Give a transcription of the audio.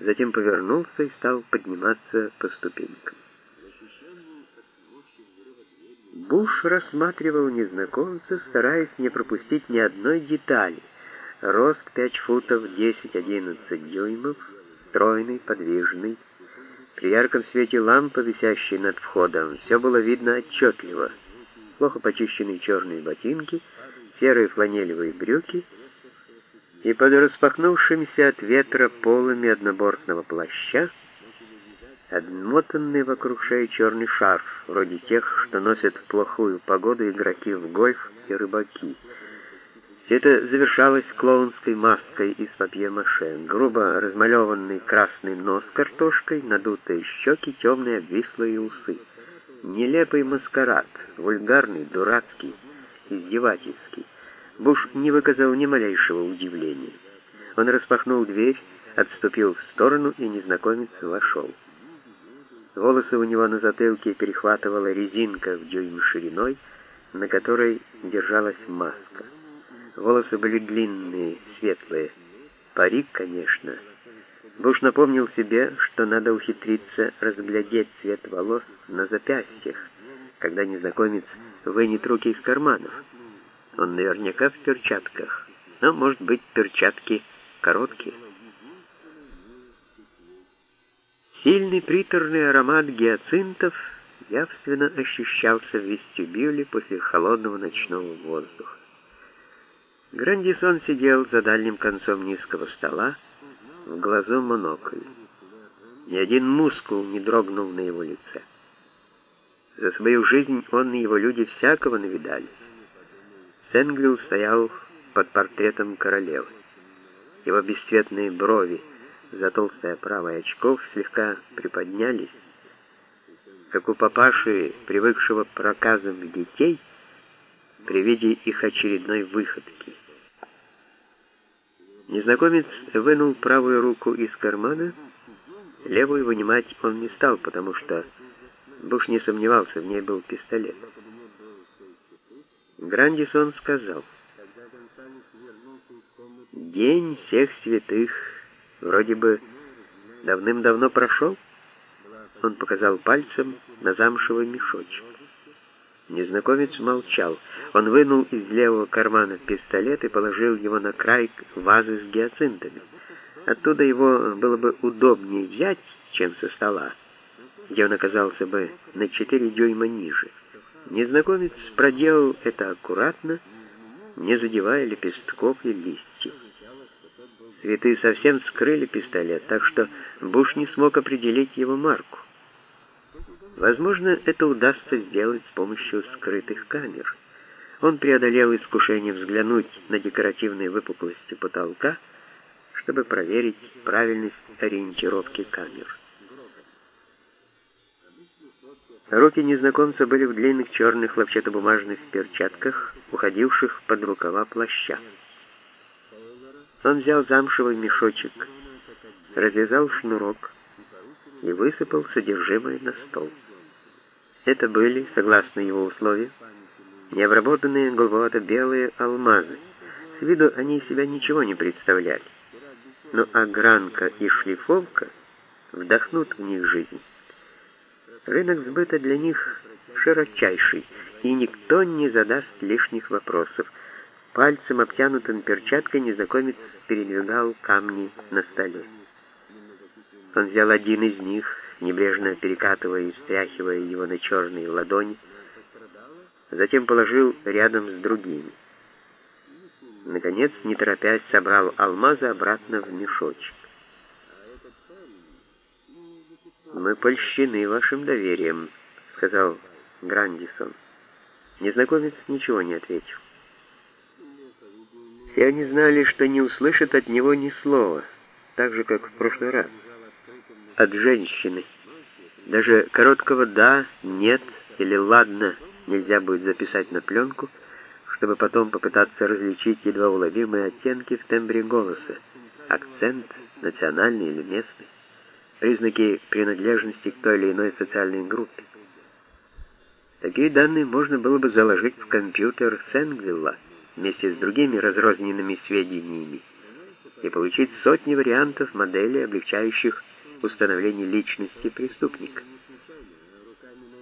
затем повернулся и стал подниматься по ступенькам. Буш рассматривал незнакомца, стараясь не пропустить ни одной детали. Рост 5 футов 10-11 дюймов, стройный, подвижный. При ярком свете лампы, висящей над входом, все было видно отчетливо. Плохо почищенные черные ботинки, серые фланелевые брюки и под распахнувшимися от ветра полами однобортного плаща обмотанный вокруг шеи черный шарф, вроде тех, что носят в плохую погоду игроки в гольф и рыбаки. Все это завершалось клоунской маской из папье-маше, грубо размалеванный красный нос картошкой, надутые щеки, темные обвислые усы. Нелепый маскарад, вульгарный, дурацкий, издевательский. Буш не выказал ни малейшего удивления. Он распахнул дверь, отступил в сторону, и незнакомец вошел. Волосы у него на затылке перехватывала резинка в дюйм шириной, на которой держалась маска. Волосы были длинные, светлые. Парик, конечно. Буш напомнил себе, что надо ухитриться разглядеть цвет волос на запястьях, когда незнакомец вынет руки из карманов. Он наверняка в перчатках, но, может быть, перчатки короткие. Сильный приторный аромат гиацинтов явственно ощущался в вестибюле после холодного ночного воздуха. Грандисон сидел за дальним концом низкого стола, в глазу монокль. Ни один мускул не дрогнул на его лице. За свою жизнь он и его люди всякого навидались. Сенгвилл стоял под портретом королевы. Его бесцветные брови за толстой оправой очков слегка приподнялись, как у папаши, привыкшего к проказам детей, при виде их очередной выходки. Незнакомец вынул правую руку из кармана, левую вынимать он не стал, потому что Буш не сомневался, в ней был пистолет. Грандисон сказал: «День всех святых вроде бы давным-давно прошел». Он показал пальцем на замшевый мешочек. Незнакомец молчал. Он вынул из левого кармана пистолет и положил его на край вазы с гиацинтами. Оттуда его было бы удобнее взять, чем со стола, где он оказался бы на 4 дюйма ниже. Незнакомец проделал это аккуратно, не задевая лепестков и листьев. Цветы совсем скрыли пистолет, так что Буш не смог определить его марку. Возможно, это удастся сделать с помощью скрытых камер. Он преодолел искушение взглянуть на декоративные выпуклости потолка, чтобы проверить правильность ориентировки камер. Руки незнакомца были в длинных черных хлопчатобумажных перчатках, уходивших под рукава плаща. Он взял замшевый мешочек, развязал шнурок и высыпал содержимое на стол. Это были, согласно его условиям, необработанные голубовато-белые алмазы. С виду они из себя ничего не представляли, но огранка и шлифовка вдохнут в них жизнь. Рынок сбыта для них широчайший, и никто не задаст лишних вопросов. Пальцем, обтянутым перчаткой, незнакомец передвигал камни на столе. Он взял один из них, небрежно перекатывая и стряхивая его на черные ладони, затем положил рядом с другими. Наконец, не торопясь, собрал алмазы обратно в мешочек. «Мы польщены вашим доверием», — сказал Грандисон. Незнакомец ничего не ответил. Все они знали, что не услышат от него ни слова, так же, как в прошлый раз. От женщины. Даже короткого «да», «нет» или «ладно» нельзя будет записать на пленку, чтобы потом попытаться различить едва уловимые оттенки в тембре голоса, акцент, национальный или местный, признаки принадлежности к той или иной социальной группе. Такие данные можно было бы заложить в компьютер Сенгвилла вместе с другими разрозненными сведениями и получить сотни вариантов моделей, облегчающих установление личности преступника.